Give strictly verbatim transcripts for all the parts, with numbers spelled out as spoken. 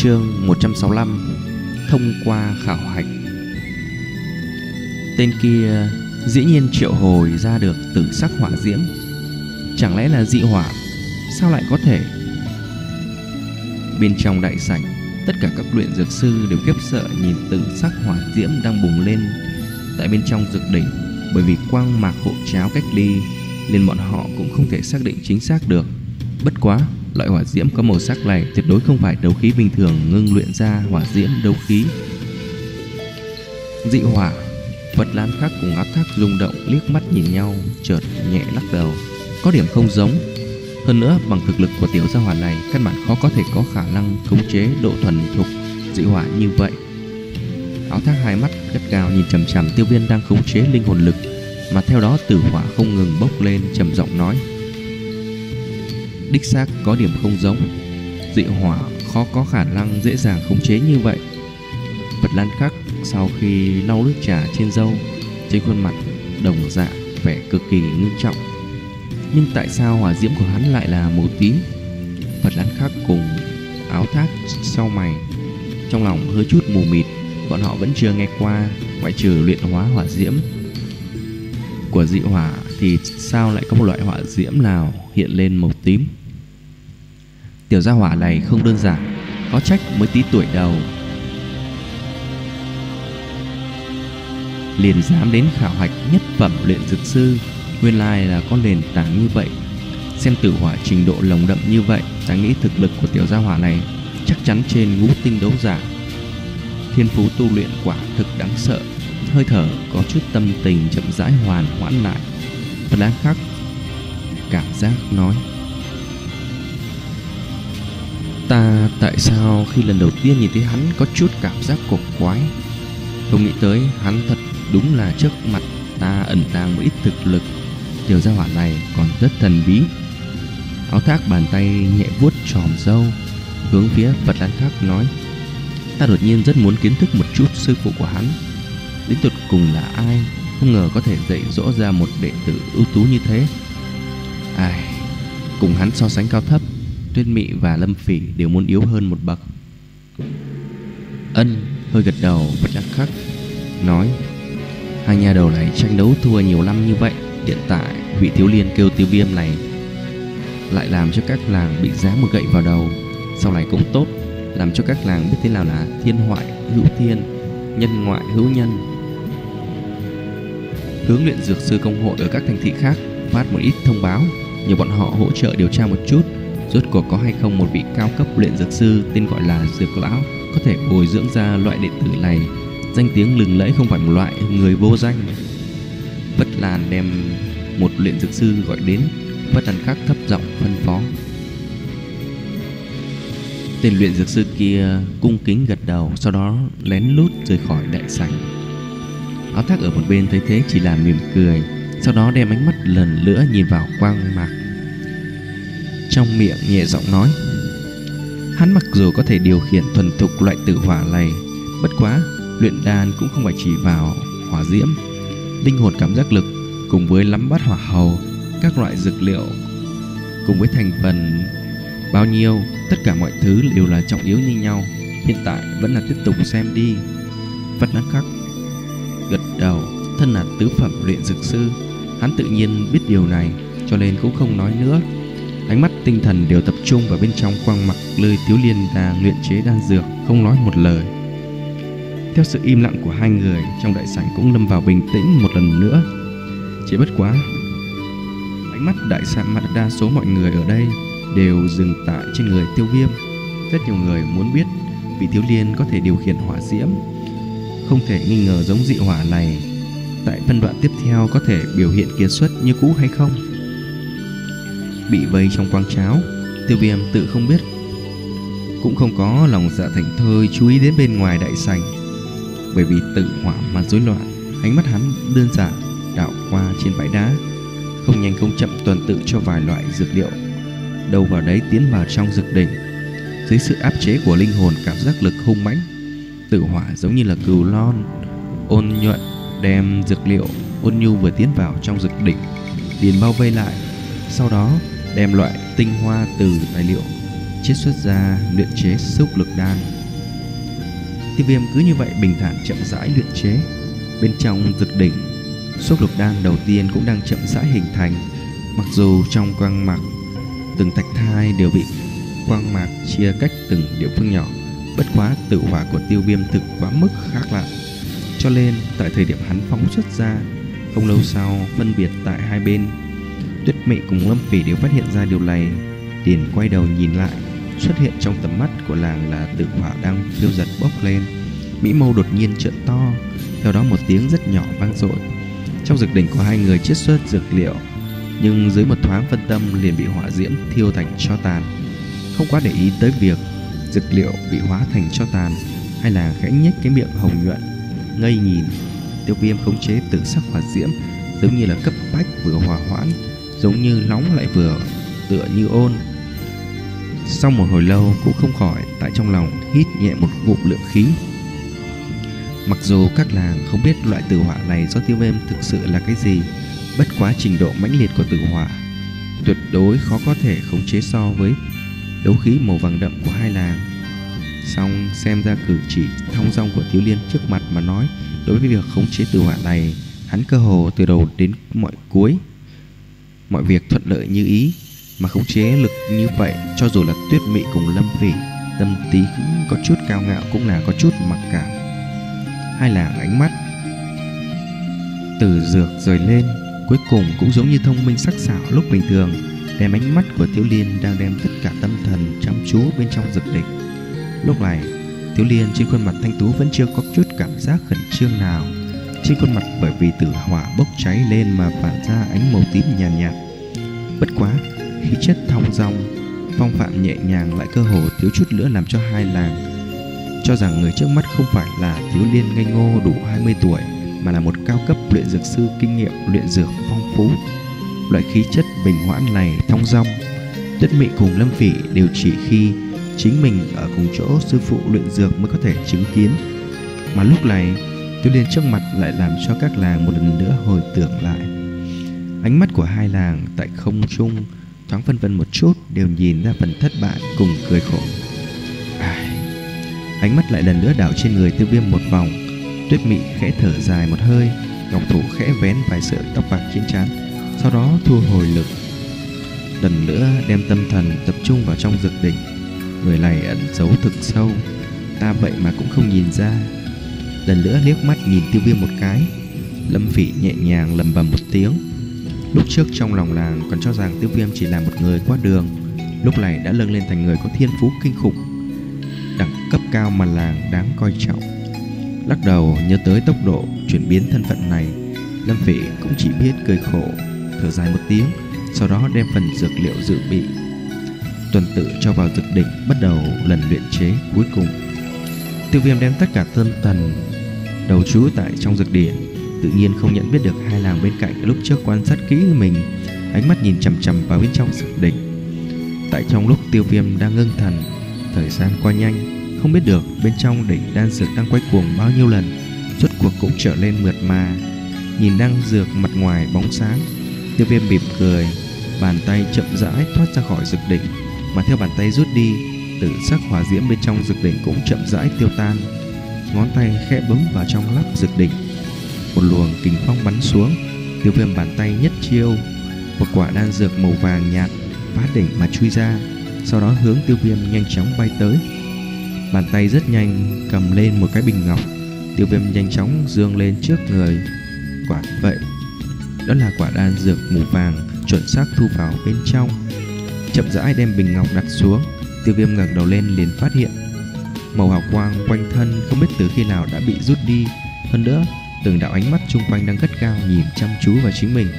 Chương một trăm sáu mươi lăm. Thông qua khảo hạch. Tên kia dĩ nhiên triệu hồi ra được tử sắc hỏa diễm. Chẳng lẽ là dị hỏa? Sao lại có thể? Bên trong đại sảnh, tất cả các luyện dược sư đều khiếp sợ nhìn tử sắc hỏa diễm đang bùng lên tại bên trong dược đỉnh. Bởi vì quang mạc hộ cháo cách ly nên bọn họ cũng không thể xác định chính xác được. Bất quá, loại hỏa diễm có màu sắc này tuyệt đối không phải đấu khí bình thường ngưng luyện ra hỏa diễm đấu khí. Dị hỏa. Vật Lan Khắc cùng Áo Thác rung động liếc mắt nhìn nhau, chợt nhẹ lắc đầu. Có điểm không giống. Hơn nữa, bằng thực lực của tiểu gia hỏa này, căn bản khó có thể có khả năng khống chế độ thuần thục dị hỏa như vậy. Áo Thác hai mắt gắt gao nhìn chằm chằm Tiêu Viêm đang khống chế linh hồn lực, mà theo đó tử hỏa không ngừng bốc lên, trầm giọng nói: đích xác có điểm không giống. Dị hỏa khó có khả năng dễ dàng khống chế như vậy. Vật Lan Khắc sau khi lau nước trà trên râu, trên khuôn mặt đồng dạng vẻ cực kỳ ngưng trọng. Nhưng tại sao hỏa diễm của hắn lại là màu tím? Vật Lan Khắc cùng Áo Thác sau mày, trong lòng hơi chút mù mịt. Bọn họ vẫn chưa nghe qua, ngoại trừ luyện hóa hỏa diễm của dị hỏa thì sao lại có một loại hỏa diễm nào hiện lên màu tím? Tiểu gia hỏa này không đơn giản, có trách mới tí tuổi đầu liền dám đến khảo hạch nhất phẩm luyện dược sư. Nguyên lai là có nền tảng như vậy. Xem tử hỏa trình độ lồng đậm như vậy, ta nghĩ thực lực của tiểu gia hỏa này chắc chắn trên ngũ tinh đấu giả. Thiên phú tu luyện quả thực đáng sợ. Hơi thở có chút tâm tình chậm rãi hoàn hoãn lại. Vật Lan Khắc cảm giác nói: ta tại sao khi lần đầu tiên nhìn thấy hắn có chút cảm giác cổ quái. Không nghĩ tới hắn thật đúng là trước mặt ta ẩn tàng một ít thực lực. Tiểu gia hỏa này còn rất thần bí. Áo Thác bàn tay nhẹ vuốt tròm râu, hướng phía Vật Lan Khắc nói: ta đột nhiên rất muốn kiến thức một chút sư phụ của hắn, đến tột cùng là ai. Không ngờ có thể dạy dỗ ra một đệ tử ưu tú như thế. Ai, cùng hắn so sánh cao thấp, Tuyết Mị và Lâm Phỉ đều muốn yếu hơn một bậc. Ân hơi gật đầu. Vật Lan Khắc nói: hai nhà đầu này tranh đấu thua nhiều năm như vậy, hiện tại vị thiếu liên kêu Tiêu Viêm này lại làm cho các làng bị giáng một gậy vào đầu. Sau này cũng tốt, làm cho các làng biết thế nào là thiên hoại hữu thiên, nhân ngoại hữu nhân. Hướng luyện dược sư công hội ở các thành thị khác phát một ít thông báo, nhờ bọn họ hỗ trợ điều tra một chút, rốt cuộc có hay không một vị cao cấp luyện dược sư tên gọi là Dược Lão có thể bồi dưỡng ra loại đệ tử này. Danh tiếng lừng lẫy, không phải một loại người vô danh. Vất Lan đem một luyện dược sư gọi đến. Vất Lan Khắc thấp giọng phân phó. Tên luyện dược sư kia cung kính gật đầu, sau đó lén lút rời khỏi đại sảnh. Áo Thác ở một bên thấy thế chỉ là mỉm cười, sau đó đem ánh mắt lần nữa nhìn vào quang mạc, trong miệng nhẹ giọng nói: hắn mặc dù có thể điều khiển thuần thục loại tử hỏa này, bất quá luyện đan cũng không phải chỉ vào hỏa diễm, linh hồn cảm giác lực cùng với lắm bát hỏa hầu, các loại dược liệu cùng với thành phần bao nhiêu, tất cả mọi thứ đều là trọng yếu như nhau. Hiện tại vẫn là tiếp tục xem đi. Vật Lan Khắc gật đầu. Thân là tứ phẩm luyện dược sư, hắn tự nhiên biết điều này, cho nên cũng không nói nữa. Ánh mắt tinh thần đều tập trung vào bên trong quang mặc nơi thiếu liên đang luyện chế đan dược, không nói một lời. Theo sự im lặng của hai người, trong đại sảnh cũng lâm vào bình tĩnh một lần nữa. Chỉ bất quá ánh mắt đại sảnh mặt đa số mọi người ở đây đều dừng tại trên người Tiêu Viêm. Rất nhiều người muốn biết vị thiếu liên có thể điều khiển hỏa diễm, không thể nghi ngờ giống dị hỏa này tại phân đoạn tiếp theo có thể biểu hiện kiệt xuất như cũ hay không. Bị vây trong quang cháo, Tiêu Viêm tự không biết, cũng không có lòng dạ thành thơi chú ý đến bên ngoài đại sảnh. Bởi vì tự hỏa mà rối loạn, ánh mắt hắn đơn giản đảo qua trên bãi đá, không nhanh không chậm tuần tự cho vài loại dược liệu đâu vào đấy tiến vào trong dược đỉnh. Dưới sự áp chế của linh hồn cảm giác lực hung mãnh, tử hỏa giống như là cừu non ôn nhuận đem dược liệu ôn nhu vừa tiến vào trong dược đỉnh liền bao vây lại, sau đó đem loại tinh hoa từ tài liệu chiết xuất ra luyện chế xúc lực đan. Tiêu Viêm cứ như vậy bình thản chậm rãi luyện chế. Bên trong dực đỉnh, xúc lực đan đầu tiên cũng đang chậm rãi hình thành. Mặc dù trong quang mạc từng thạch thai đều bị quang mạc chia cách từng địa phương nhỏ, bất quá tự hỏa của Tiêu Viêm thực quá mức khác lạ, cho nên tại thời điểm hắn phóng xuất ra, không lâu sau phân biệt tại hai bên, Tuyết Mị cùng Lâm Phỉ đều phát hiện ra điều này. Liền quay đầu nhìn lại, xuất hiện trong tầm mắt của làng là tự hỏa đang phiêu dật bốc lên. Mỹ mâu đột nhiên trợn to, theo đó một tiếng rất nhỏ vang dội. Trong dược đỉnh của hai người chiết xuất dược liệu, nhưng dưới một thoáng phân tâm liền bị hỏa diễm thiêu thành tro tàn. Không quá để ý tới việc dược liệu bị hóa thành tro tàn, hay là khẽ nhếch cái miệng hồng nhuận ngây nhìn. Tiêu Viêm khống chế tự sắc hỏa diễm giống như là cấp bách vừa hòa hoãn, giống như nóng lại vừa tựa như ôn. Sau một hồi lâu cũng không khỏi tại trong lòng hít nhẹ một ngụm lượng khí. Mặc dù các làng không biết loại tử hỏa này do Tiêu Viêm thực sự là cái gì, bất quá trình độ mãnh liệt của tử hỏa tuyệt đối khó có thể khống chế so với đấu khí màu vàng đậm của hai làng. Song xem ra cử chỉ thong dong của Thiếu Liên trước mặt mà nói, đối với việc khống chế tử hỏa này, hắn cơ hồ từ đầu đến mọi cuối mọi việc thuận lợi như ý. Mà khống chế lực như vậy, cho dù là Tuyết Mị cùng Lâm Phỉ tâm tí có chút cao ngạo cũng là có chút mặc cảm. Hai làng ánh mắt từ dược rời lên, cuối cùng cũng giống như thông minh sắc sảo lúc bình thường, đem ánh mắt của Thiếu Liên đang đem tất cả tâm thần chăm chú bên trong dược đỉnh. Lúc này Thiếu Liên trên khuôn mặt thanh tú vẫn chưa có chút cảm giác khẩn trương nào. Trên khuôn mặt bởi vì tử hỏa bốc cháy lên mà phản ra ánh màu tím nhàn nhạt, nhạt. Bất quá khí chất thong dong, phong phạm nhẹ nhàng lại cơ hồ thiếu chút nữa làm cho hai làng cho rằng người trước mắt không phải là Thiếu Liên ngây ngô đủ hai mươi tuổi, mà là một cao cấp luyện dược sư kinh nghiệm luyện dược phong phú. Loại khí chất bình hoãn này thong dong, Tuyết Mị cùng Lâm Phỉ đều chỉ khi chính mình ở cùng chỗ sư phụ luyện dược mới có thể chứng kiến. Mà lúc này Thiếu Liên trước mặt lại làm cho các làng một lần nữa hồi tưởng lại. Ánh mắt của hai làng tại không trung thoáng phân vân một chút, đều nhìn ra phần thất bại cùng cười khổ. À, ánh mắt lại lần nữa đảo trên người Tiêu Viêm một vòng. Tuyết Mị khẽ thở dài một hơi, ngọc thủ khẽ vén vài sợi tóc bạc trên trán, sau đó thu hồi lực, lần nữa đem tâm thần tập trung vào trong dược đỉnh. Người này ẩn giấu thực sâu, ta vậy mà cũng không nhìn ra. Lần nữa liếc mắt nhìn Tiêu Viêm một cái, Lâm Phỉ nhẹ nhàng lẩm bẩm một tiếng. Lúc trước trong lòng làng còn cho rằng Tiêu Viêm chỉ là một người qua đường, lúc này đã lâng lên thành người có thiên phú kinh khủng, đẳng cấp cao mà làng đáng coi trọng. Lắc đầu nhớ tới tốc độ chuyển biến thân phận này, Lâm Phỉ cũng chỉ biết cười khổ, thở dài một tiếng, sau đó đem phần dược liệu dự bị tuần tự cho vào dược đỉnh, bắt đầu lần luyện chế cuối cùng. Tiêu Viêm đem tất cả tâm thần đầu trú tại trong dược điển, tự nhiên không nhận biết được hai làng bên cạnh lúc trước quan sát kỹ mình, ánh mắt nhìn chằm chằm vào bên trong dược đỉnh. Tại trong lúc Tiêu Viêm đang ngưng thần, thời gian qua nhanh, không biết được bên trong đỉnh đan dược đang quay cuồng bao nhiêu lần, rốt cuộc cũng trở lên mượt mà. Nhìn đan dược mặt ngoài bóng sáng, Tiêu Viêm mỉm cười, bàn tay chậm rãi thoát ra khỏi dược đỉnh, mà theo bàn tay rút đi, tử sắc hỏa diễm bên trong dược đỉnh cũng chậm rãi tiêu tan. Ngón tay khẽ bấm vào trong lắp dược đỉnh, một luồng kình phong bắn xuống. Tiêu Viêm bàn tay nhất chiêu, một quả đan dược màu vàng nhạt phá đỉnh mà chui ra, sau đó hướng Tiêu Viêm nhanh chóng bay tới. Bàn tay rất nhanh cầm lên một cái bình ngọc, Tiêu Viêm nhanh chóng dương lên trước người. Quả vậy, đó là quả đan dược màu vàng chuẩn xác thu vào bên trong. Chậm rãi đem bình ngọc đặt xuống, Tiêu Viêm ngẩng đầu lên liền phát hiện màu hào quang quanh thân không biết từ khi nào đã bị rút đi. Hơn nữa, từng đạo ánh mắt chung quanh đang gắt gao nhìn chăm chú vào chính mình.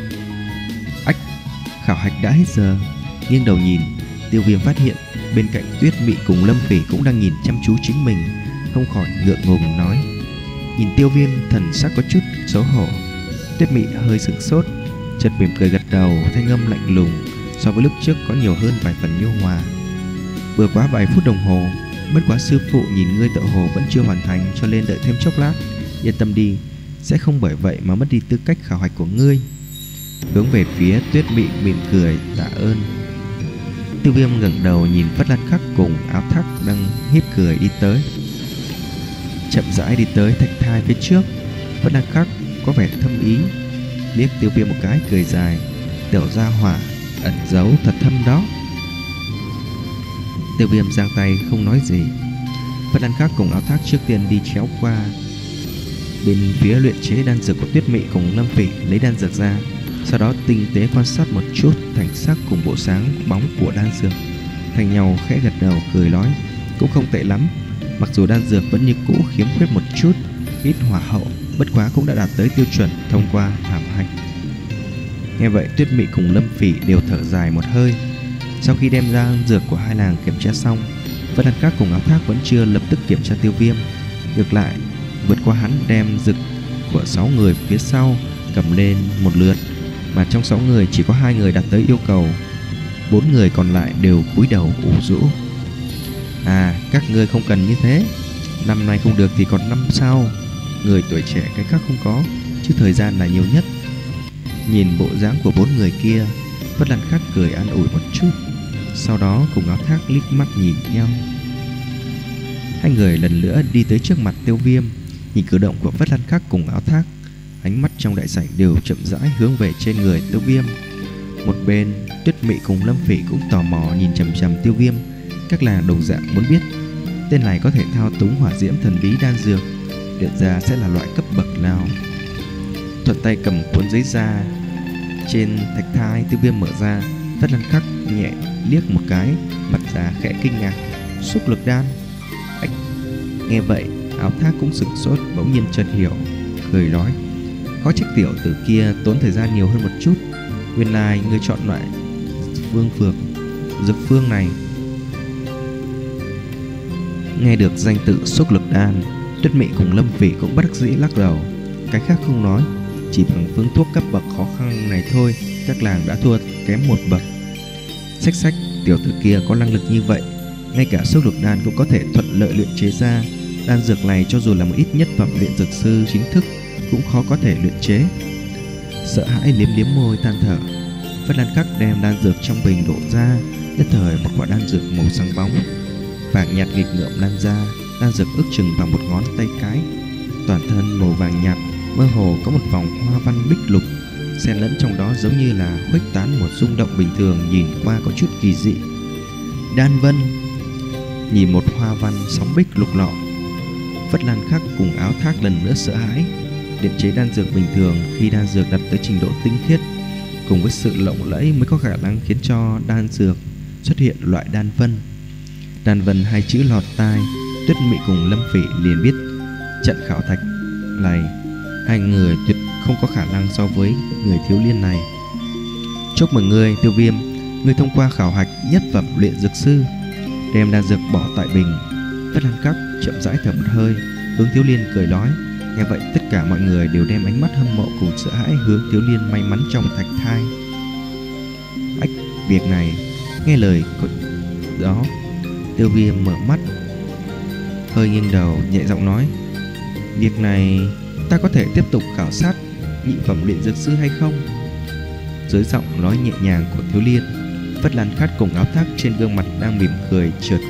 Ách, khảo hạch đã hết giờ. Nghiêng đầu nhìn, Tiêu Viêm phát hiện bên cạnh Tuyết Mị cùng Lâm Phỉ cũng đang nhìn chăm chú chính mình, không khỏi ngượng ngùng nói. Nhìn Tiêu Viêm thần sắc có chút xấu hổ. Tuyết Mị hơi sửng sốt, chợt mỉm cười gật đầu, thanh âm lạnh lùng so với lúc trước có nhiều hơn vài phần nhu hòa. Vừa quá vài phút đồng hồ, bất quá sư phụ nhìn ngươi tựa hồ vẫn chưa hoàn thành, cho nên đợi thêm chốc lát. Yên tâm đi, sẽ không bởi vậy mà mất đi tư cách khảo hạch của ngươi. Hướng về phía Tuyết Mị mỉm cười tạ ơn. Tiêu Viêm ngẩng đầu nhìn Phất Lan Khắc cùng Áo Thác đang híp cười đi tới. Chậm rãi đi tới thạch thai phía trước. Phất Lan Khắc có vẻ thâm ý, liếc Tiêu Viêm một cái cười dài. Tiểu gia hỏa ẩn giấu thật thâm đó. Tiêu Viêm giang tay không nói gì. Phất Lan Khắc cùng Áo Thác trước tiên đi chéo qua bên phía luyện chế đan dược của Tuyết Mị cùng Lâm Phỉ, lấy đan dược ra, sau đó tinh tế quan sát một chút thành sắc cùng bộ sáng bóng của đan dược. Thành nhau khẽ gật đầu cười nói, cũng không tệ lắm, mặc dù đan dược vẫn như cũ khiếm khuyết một chút, ít hỏa hậu, bất quá cũng đã đạt tới tiêu chuẩn thông qua thảm hạch. Nghe vậy Tuyết Mị cùng Lâm Phỉ đều thở dài một hơi. Sau khi đem ra đan dược của hai nàng kiểm tra xong, Phất Lan Khắc cùng Áo Thác vẫn chưa lập tức kiểm tra Tiêu Viêm. Ngược lại, vượt qua hắn đem dược của sáu người phía sau cầm lên một lượt, mà trong sáu người chỉ có hai người đạt tới yêu cầu, bốn người còn lại đều cúi đầu ủ rũ. À, các ngươi không cần như thế, năm nay không được thì còn năm sau, người tuổi trẻ cái khác không có, chứ thời gian là nhiều nhất. Nhìn bộ dáng của bốn người kia, Phất Lan Khắc cười an ủi một chút, sau đó cùng Áo Thác liếc mắt nhìn nhau. Hai người lần nữa đi tới trước mặt Tiêu Viêm, nhìn cử động của Phất Lan Khắc cùng Áo Thác, ánh mắt trong đại sảnh đều chậm rãi hướng về trên người Tiêu Viêm. Một bên Tuyết Mị cùng Lâm Phỉ cũng tò mò nhìn chằm chằm Tiêu Viêm, các nàng đồng dạng muốn biết tên này có thể thao túng hỏa diễm thần bí đan dược, luyện ra sẽ là loại cấp bậc nào. Thuận tay cầm cuốn giấy ra trên thạch thai Tiêu Viêm mở ra, Phất Lan Khắc nhẹ liếc một cái, mặt ra khẽ kinh ngạc, xúc lực đan. Ách. Nghe vậy Áo Thác cũng sửng sốt, bỗng nhiên chợt hiểu, cười nói, có trách tiểu tử kia tốn thời gian nhiều hơn một chút, nguyên lai ngươi chọn loại phương phược dược phương này. Nghe được danh tự xúc lực đan, Tuyết Mị cùng Lâm Phỉ cũng bất đắc dĩ lắc đầu, cái khác không nói, chỉ bằng phương thuốc cấp bậc khó khăn này thôi, các nàng đã thua kém một bậc. Xách xách, tiểu tử kia có năng lực như vậy, ngay cả xúc lực đan cũng có thể thuận lợi luyện chế ra. Đan dược này cho dù là một ít nhất phẩm luyện dược sư chính thức cũng khó có thể luyện chế. Sợ hãi liếm liếm môi than thở, Phất Lan Khắc đem đan dược trong bình đổ ra, nhất thời một quả đan dược màu sáng bóng vàng nhạt nghịch ngợm lan ra. Đan dược ước chừng bằng một ngón tay cái, toàn thân màu vàng nhạt, mơ hồ có một vòng hoa văn bích lục xen lẫn trong đó, giống như là khuếch tán một rung động bình thường, nhìn qua có chút kỳ dị. Đan vân. Nhìn một hoa văn sóng bích lục lọ, Phất Lan Khắc cùng Áo Thác lần nữa sợ hãi. Luyện chế đan dược bình thường, khi đan dược đạt tới trình độ tinh khiết cùng với sự lộng lẫy mới có khả năng khiến cho đan dược xuất hiện loại đan vân. Đan vân hai chữ lọt tai, Tuyết Mị cùng Lâm Phỉ liền biết trận khảo thạch này hai người tuyệt không có khả năng so với người thiếu niên này. Chúc mừng ngươi Tiêu Viêm, ngươi thông qua khảo hạch nhất phẩm luyện dược sư. Đem đan dược bỏ tại bình, Phất Lan Khắc chậm rãi thở một hơi, hướng thiếu niên cười nói. Nghe vậy tất cả mọi người đều đem ánh mắt hâm mộ cùng sợ hãi hướng thiếu niên may mắn trong thạch thai. Ách, việc này, nghe lời của đó, Tiêu Viêm mở mắt, hơi nghiêng đầu nhẹ giọng nói, việc này ta có thể tiếp tục khảo sát nhị phẩm luyện dược sư hay không? Dưới giọng nói nhẹ nhàng của thiếu niên, Phất Lan Khắc cùng Áo Thác trên gương mặt đang mỉm cười chợt